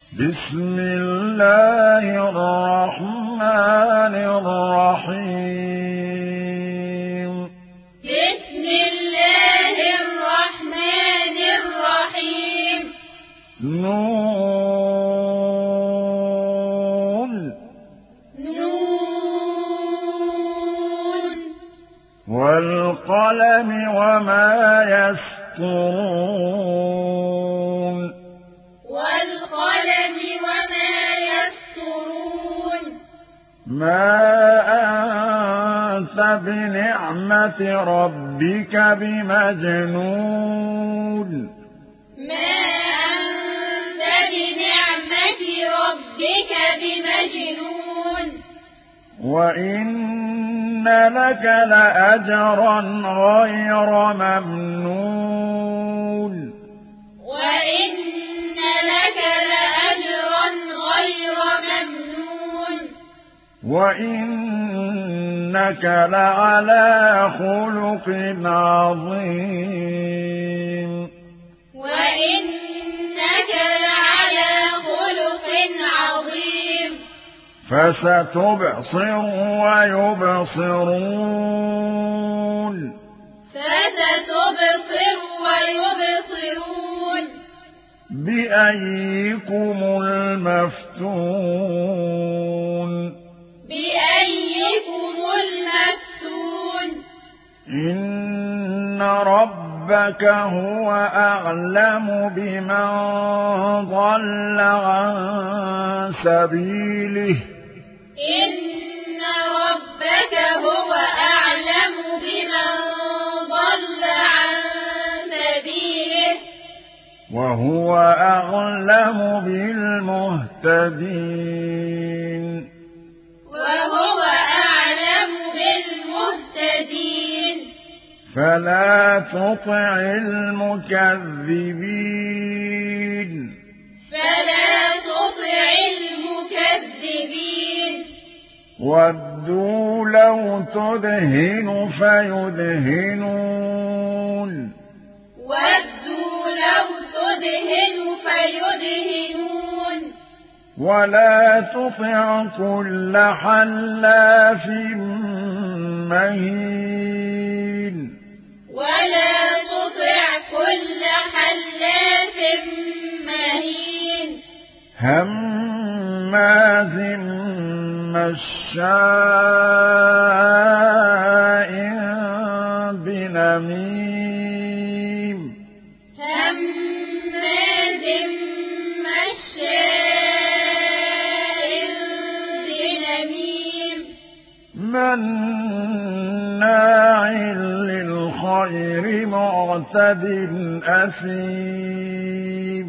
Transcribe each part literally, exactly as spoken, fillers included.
بسم الله الرحمن الرحيم بسم الله الرحمن الرحيم نون نون والقلم وما يسطرون والقلم وما يسطرون ما أنت بنعمة ربك بمجنون ما أنت بنعمة ربك بمجنون وإن لك لأجرا غير ممنون وإن لك لأجرا غير ممنون وإنك لعلى خلق عظيم وإنك لعلى خلق عظيم فستبصر ويبصرون فستبصر ويبصرون بأيكم المفتون بأيكم المفتون إن ربك هو أعلم بمن ضل عن سبيله إن ربك هو أعلم بمن ضل عن سبيله وهو أعلم بالمهتدين وهو أعلم بالمهتدين فلا تطع المكذبين فلا تطع المكذبين ودوا لو تدهن فيدهنون ودوا لو تدهن فيدهنون ولا تطع كل حلاف مهين ولا تطع كل حلاف مهين هماز مشاء بنميم هماز مشاء بنميم مناع للخير معتد أثيم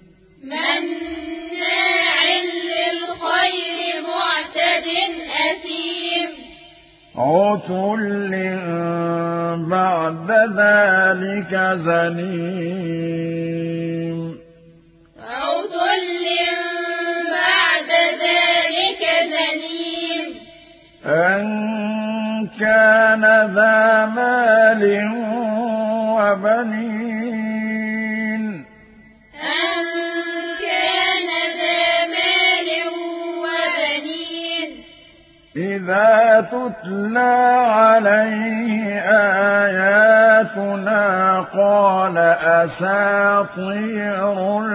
مناع للخير معتد أثيم عتل بعد ذلك زنيم عتل بعد ذلك زنيم أن كان ذا مال وبنين أن كان ذا مال وبنين إذا تتلى عليه آياتنا قال أساطير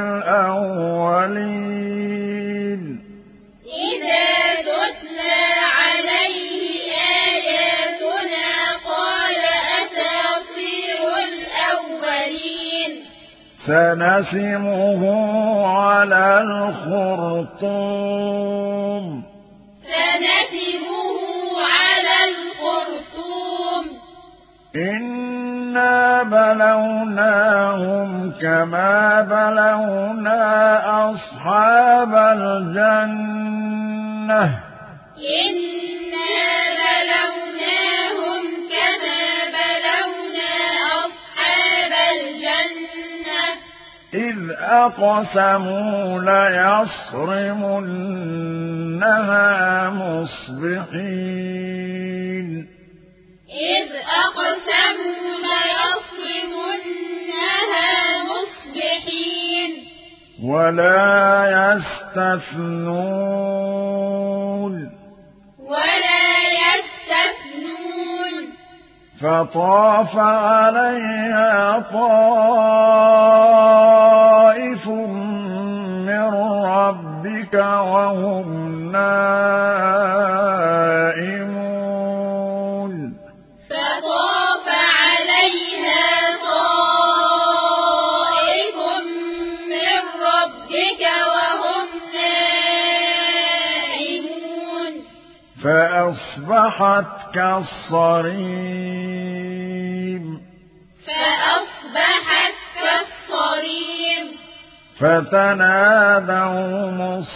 الأولين إذا تتلى عليه آياتنا قال أساطير الأولين سنسمه على الخرطوم سنسمه على الخرطوم إنا بلوناهم كما بلونا أصحاب الجنة إنا بلوناهم كما بلونا أصحاب الجنة إذ أقسموا ليصرمنها مصبحين إذ أقسموا ليصرمنها مصبحين ولا يستثنون ولا يستثنون فطاف عليها طائف من ربك وهم نائمون فطاف عليها طائف من ربك وهم نائمون فأصبحت كالصريم فأصبحت كالصريم فتنادوا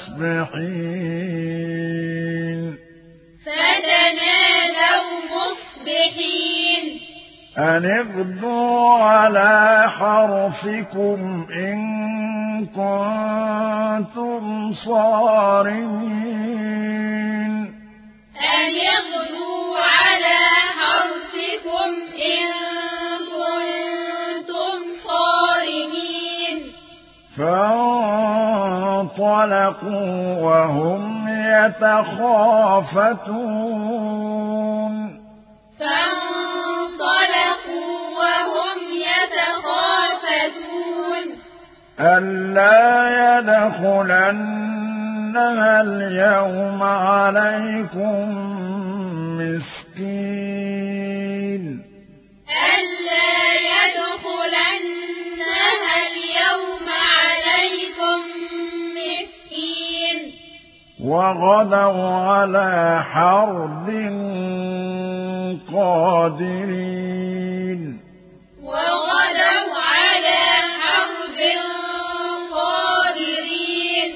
مصبحين فتنادوا مصبحين أن اغدوا على حرثكم إن كنتم صارمين أن يغدوا على حرثكم إن كنتم صارمين فانطلقوا وهم يتخافتون فانطلقوا وهم يتخافتون ألا يدخلنها اليوم عليكم مسكين ألا يدخلنها اليوم عليكم مسكين وغدوا على حرد قادرين وغدوا على حرد قادرين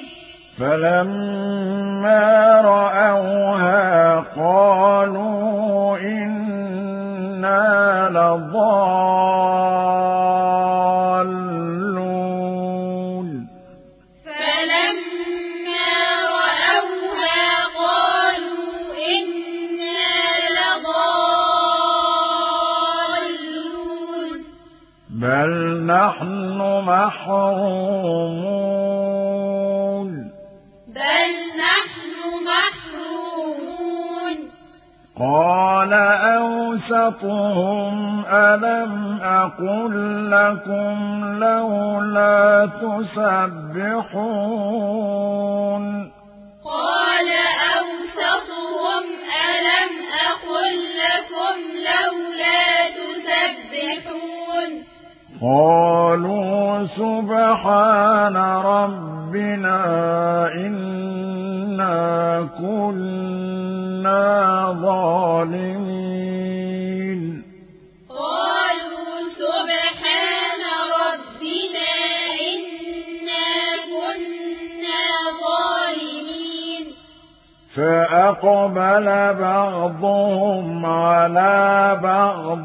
فلما رأوها قالوا إنا لضالون فلما رأوها قالوا إنا لضالون بل نحن محرومون بل نحن محرومون قال أوسطهم ألم أقل لكم لولا تسبحون قال أوسطهم ألم أقل لكم لولا تسبحون قالوا سبحان ربنا إنا كنا ظالمين قالوا سبحان ربنا إنا كنا ظالمين فأقبل بعضهم على بعض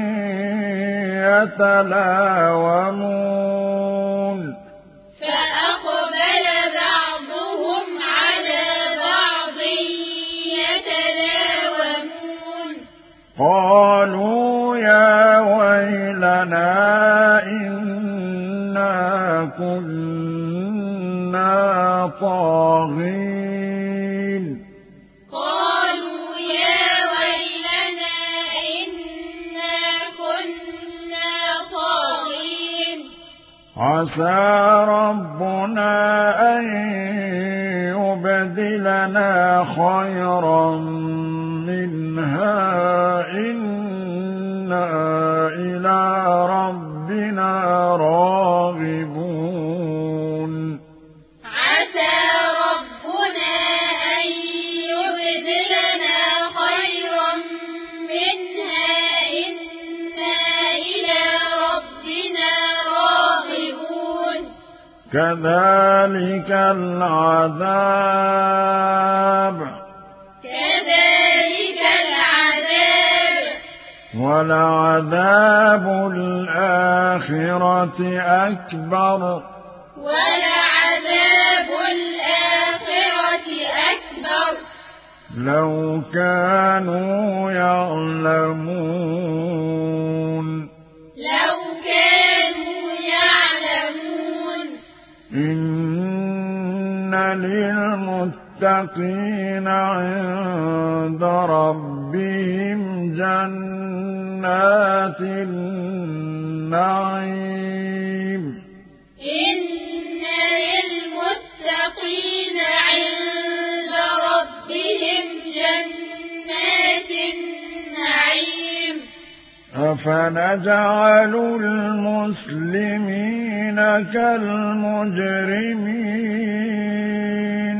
يتلاومون فأقبل بعضهم على بعض يتلاومون قالوا يا ويلنا إنا كنا طاغين قالوا يا ويلنا إنا كنا طاغين عسى ربنا أن يبدلنا خيرا منها إنا إلى ربنا راغبون عسى ربنا أن يبدلنا خيرا منها إنا إلى ربنا راغبون كذلك العذاب كذلك العذاب ولعذاب الآخرة أكبر ولعذاب الآخرة أكبر لو كانوا يعلمون لو كانوا يعلمون إن للمتقين عند ربهم جنات النعيم إن للمتقين عند ربهم جنات النعيم أفنجعل المسلمين كالمجرمين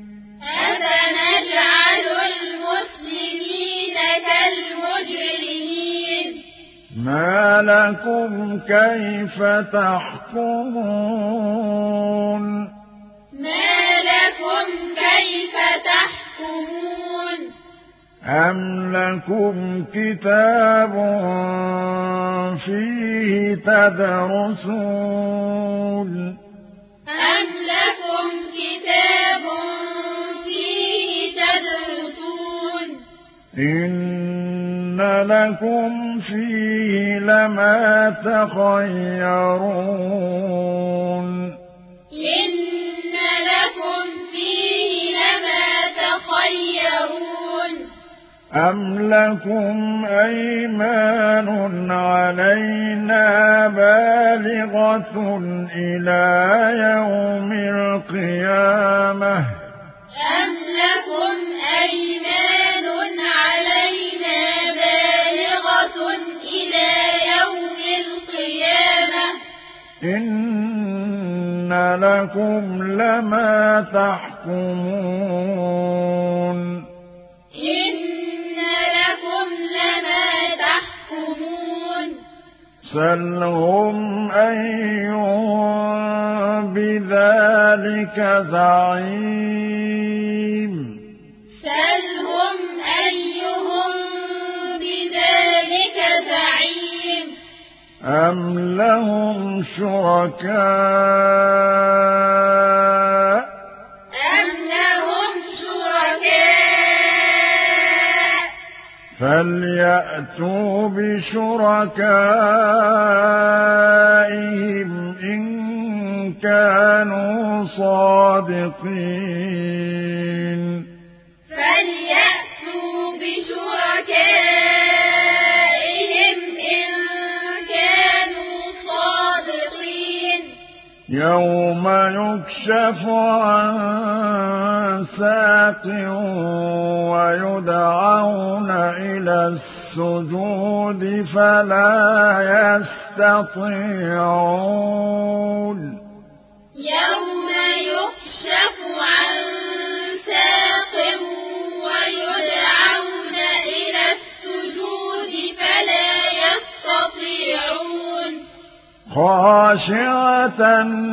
أفنجعل المسلمين كالمجرمين ما لكم كيف تحكمون ما لكم كيف تحكمون أم لكم كتاب فيه تدرسون أم لكم كتاب فيه تدرسون إن لكم فيه لما تخيرون إن لكم فيه لما تخيرون أم لكم أيمان علينا بالغة إلى يوم القيامة أم لكم أيمان علينا بالغة إلى يوم القيامة إن لكم لما تحكمون إن لكم لما تحكمون سلهم أيهم بذلك زعيم سلهم أيهم بذلك زعيم أم لهم شركاء أم لهم شركاء فليأتوا بشركائهم إن كانوا صادقين فليأتوا بشركائهم إن كانوا صادقين يوم يكشف عن ساق ويدعون إلى السجود فلا يستطيعون يوم يكشف عن ساق ويدعون إلى السجود فلا يستطيعون خاشعة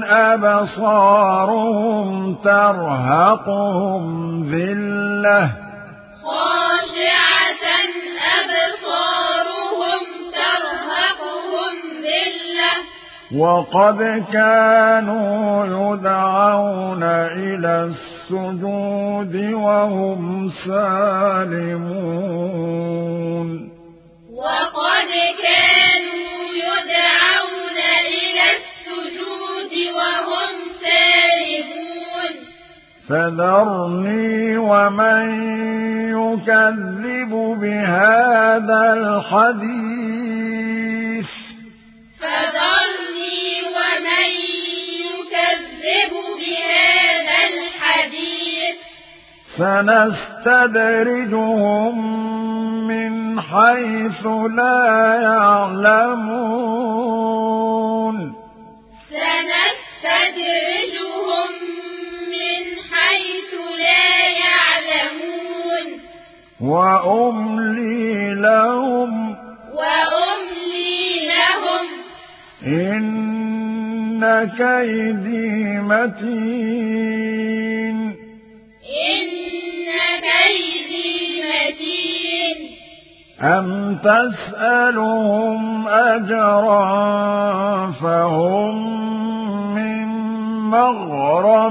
أبصارهم ترهقهم ذلة خاشعة أبصارهم ترهقهم ذلة وقد كانوا يدعون إلى السجود وهم سالمون وقد كانوا يدعون إلى السجود وهم سالمون فذرني ومن يكذب بهذا الحديث فذرني ومن يكذب بهذا الحديث سنستدرجهم من حيث لا يعلمون سنستدرجهم من حيث لا يعلمون وأملي لهم وأملي لهم إن كيدي متين إن كيدي متين أم تسألهم أجرا فهم من مغرم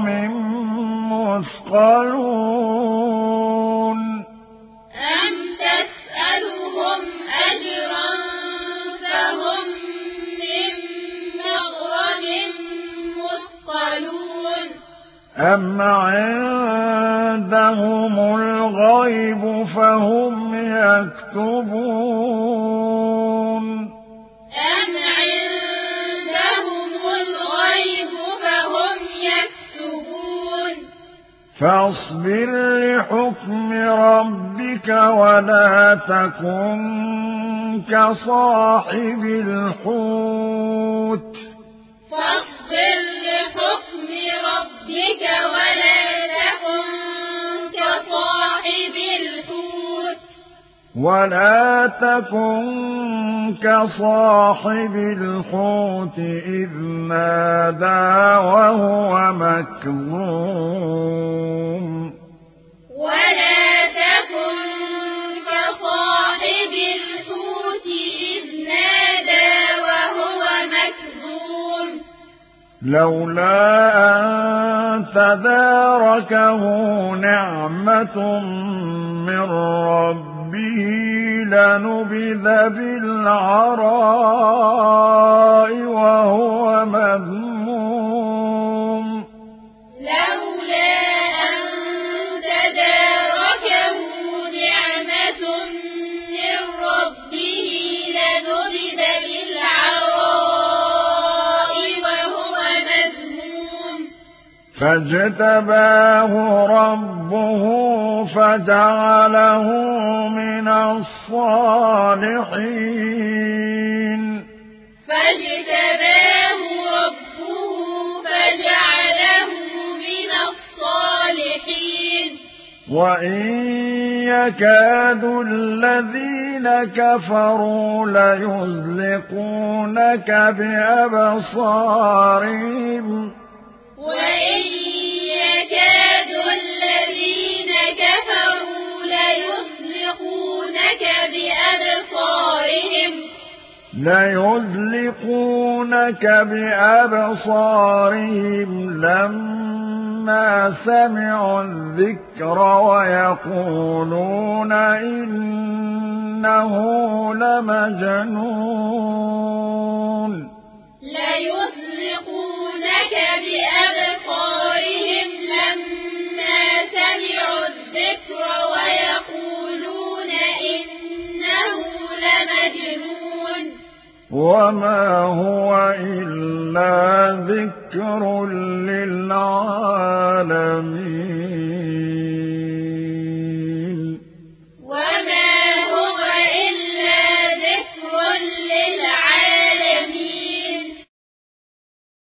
مثقلون أم تسألهم أجرا فهم من مغرم مثقلون أم عندهم الغيب فهم يكتبون أم عندهم الغيب فهم يكتبون فاصبر لحكم ربك ولا تكن كصاحب الحوت فاصبر لحكم ربك ولا تكن كصاحب الحوت ولا تكن كصاحب الحوت إذ نادى وهو مكظوم ولا تكن كصاحب الحوت إذ نادى وهو مكظوم لولا أن تداركه نعمة من ربه لنبذ بالعراء وهو مذموم لولا أن تداركه نعمة من ربه لنبذ بالعراء وهو مذموم فاجتباه ربه فجعله من الصالحين فاجتباه ربه فجعله من الصالحين وإن يكاد الذين كفروا ليزلقونك بأبصارهم وإن يكاد الذين كفروا ليزلقونك بأبصارهم ليزلقونك بأبصارهم لما سمعوا الذكر ويقولون إنه لمجنون ليزلقونك بأبصارهم لما سمعوا الذكر ويقولون إنه لمجنون وما هو إلا ذكر للعالمين